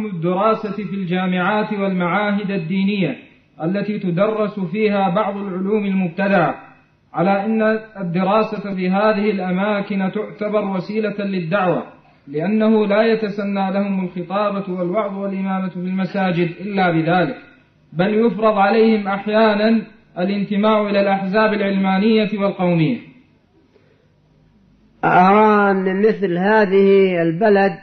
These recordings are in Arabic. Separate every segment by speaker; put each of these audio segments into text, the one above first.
Speaker 1: حكم الدراسة في الجامعات والمعاهد الدينية التي تدرس فيها بعض العلوم المبتدعة، على أن الدراسة في هذه الأماكن تعتبر وسيلة للدعوة، لأنه لا يتسنى لهم الخطابة والوعظ والإمامة في المساجد إلا بذلك، بل يفرض عليهم أحيانا الانتماء إلى الأحزاب العلمانية والقومية.
Speaker 2: أرى أن مثل هذه البلد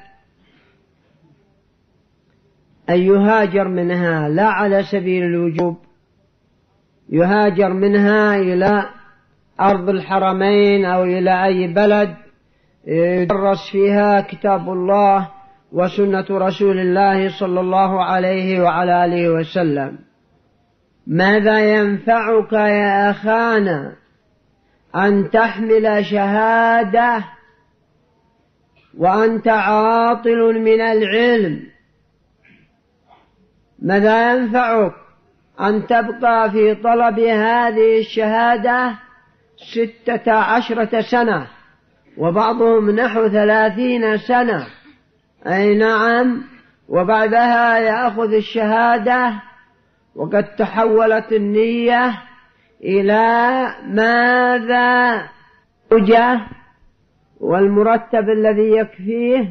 Speaker 2: أن يهاجر منها لا على سبيل الوجوب، يهاجر منها إلى أرض الحرمين أو إلى أي بلد يدرس فيها كتاب الله وسنة رسول الله صلى الله عليه وعلى آله وسلم. ماذا ينفعك يا أخانا أن تحمل شهادة وأنت عاطل من العلم؟ ماذا ينفعك أن تبقى في طلب هذه الشهادة 16 سنة وبعضهم نحو 30 سنة؟ أي نعم. وبعدها يأخذ الشهادة وقد تحولت النية إلى ماذا؟ زوجة والمرتب الذي يكفيه،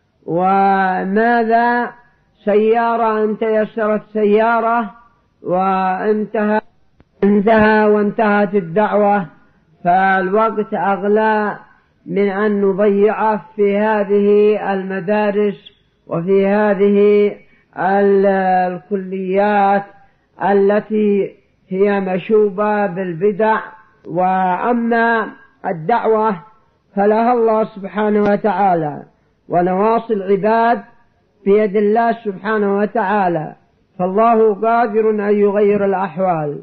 Speaker 2: وماذا؟ سيارة إن تيسرت سيارة، وانتهت الدعوة. فالوقت أغلى من أن نضيعه في هذه المدارس وفي هذه الكليات التي هي مشوبة بالبدع. وأما الدعوة فلها الله سبحانه وتعالى، ونواصي العباد بيد الله سبحانه وتعالى، فالله قادر أن يغير الأحوال.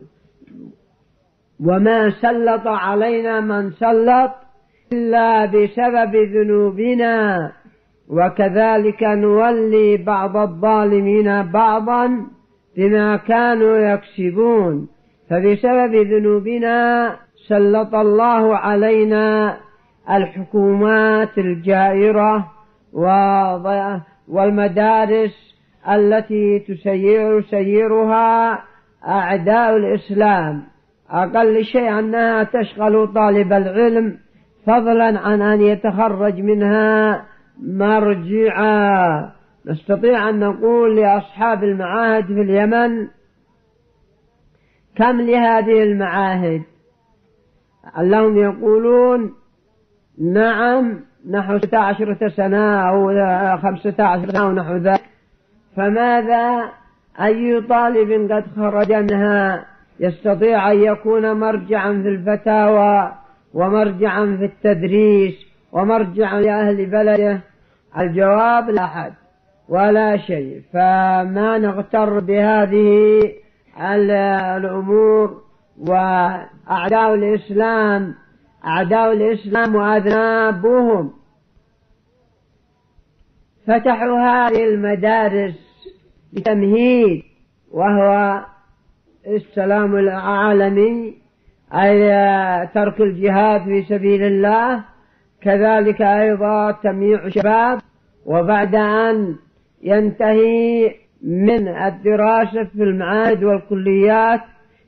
Speaker 2: وما سلط علينا من سلط إلا بسبب ذنوبنا، وكذلك نولي بعض الظالمين بعضا بما كانوا يكسبون. فبسبب ذنوبنا سلط الله علينا الحكومات الجائرة والمدارس التي تسيرها أعداء الإسلام. أقل شيء أنها تشغل طالب العلم، فضلا عن أن يتخرج منها مرجعا. نستطيع أن نقول لأصحاب المعاهد في اليمن: كم لهذه المعاهد؟ لهم يقولون نعم نحو 16 سنة أو 15 سنة أو نحو ذلك. فماذا أي طالب قد خرج منها يستطيع أن يكون مرجعا في الفتاوى ومرجعا في التدريس ومرجعا لأهل بلده؟ الجواب لا أحد ولا شيء. فما نغتر بهذه الأمور. وأعداء الإسلام وأذنابهم فتحوا هذه المدارس لتمهيد، وهو السلام العالمي، أي ترك الجهاد في سبيل الله، كذلك أيضا تمييع الشباب. وبعد أن ينتهي من الدراسة في المعاهد والكليات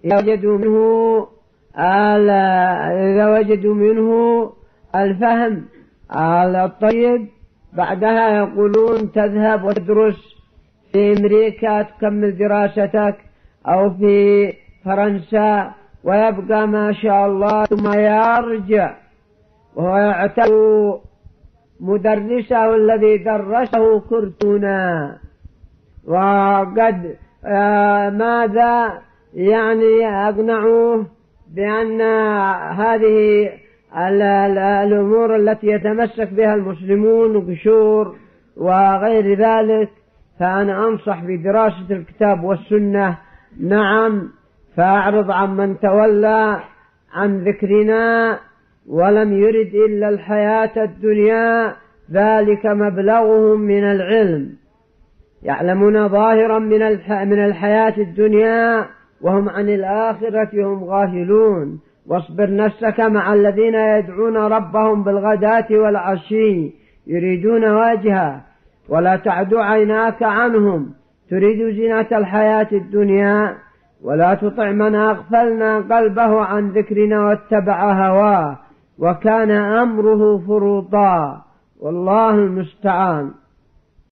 Speaker 2: إذا وجدوا منه الفهم الطيب، بعدها يقولون تذهب وتدرس في أمريكا تكمل دراستك، أو في فرنسا، ويبقى ما شاء الله ثم يرجع وهو يعتبر مدرسه الذي درسه كرتونا. وقد ماذا يعني أقنعوه بأن هذه الأمور التي يتمسك بها المسلمون قشور وغير ذلك. فأنا أنصح بدراسة الكتاب والسنة، نعم، فأعرض عن من تولى عن ذكرنا ولم يرد إلا الحياة الدنيا، ذلك مبلغهم من العلم، يعلمون ظاهرا من الحياة الدنيا وهم عن الآخرة هم غافلون. واصبر نفسك مع الذين يدعون ربهم بالغداة والعشي يريدون وجهه ولا تعد عيناك عنهم تريد زينة الحياة الدنيا، ولا تطع من أغفلنا قلبه عن ذكرنا واتبع هواه وكان أمره فرطا، والله المستعان.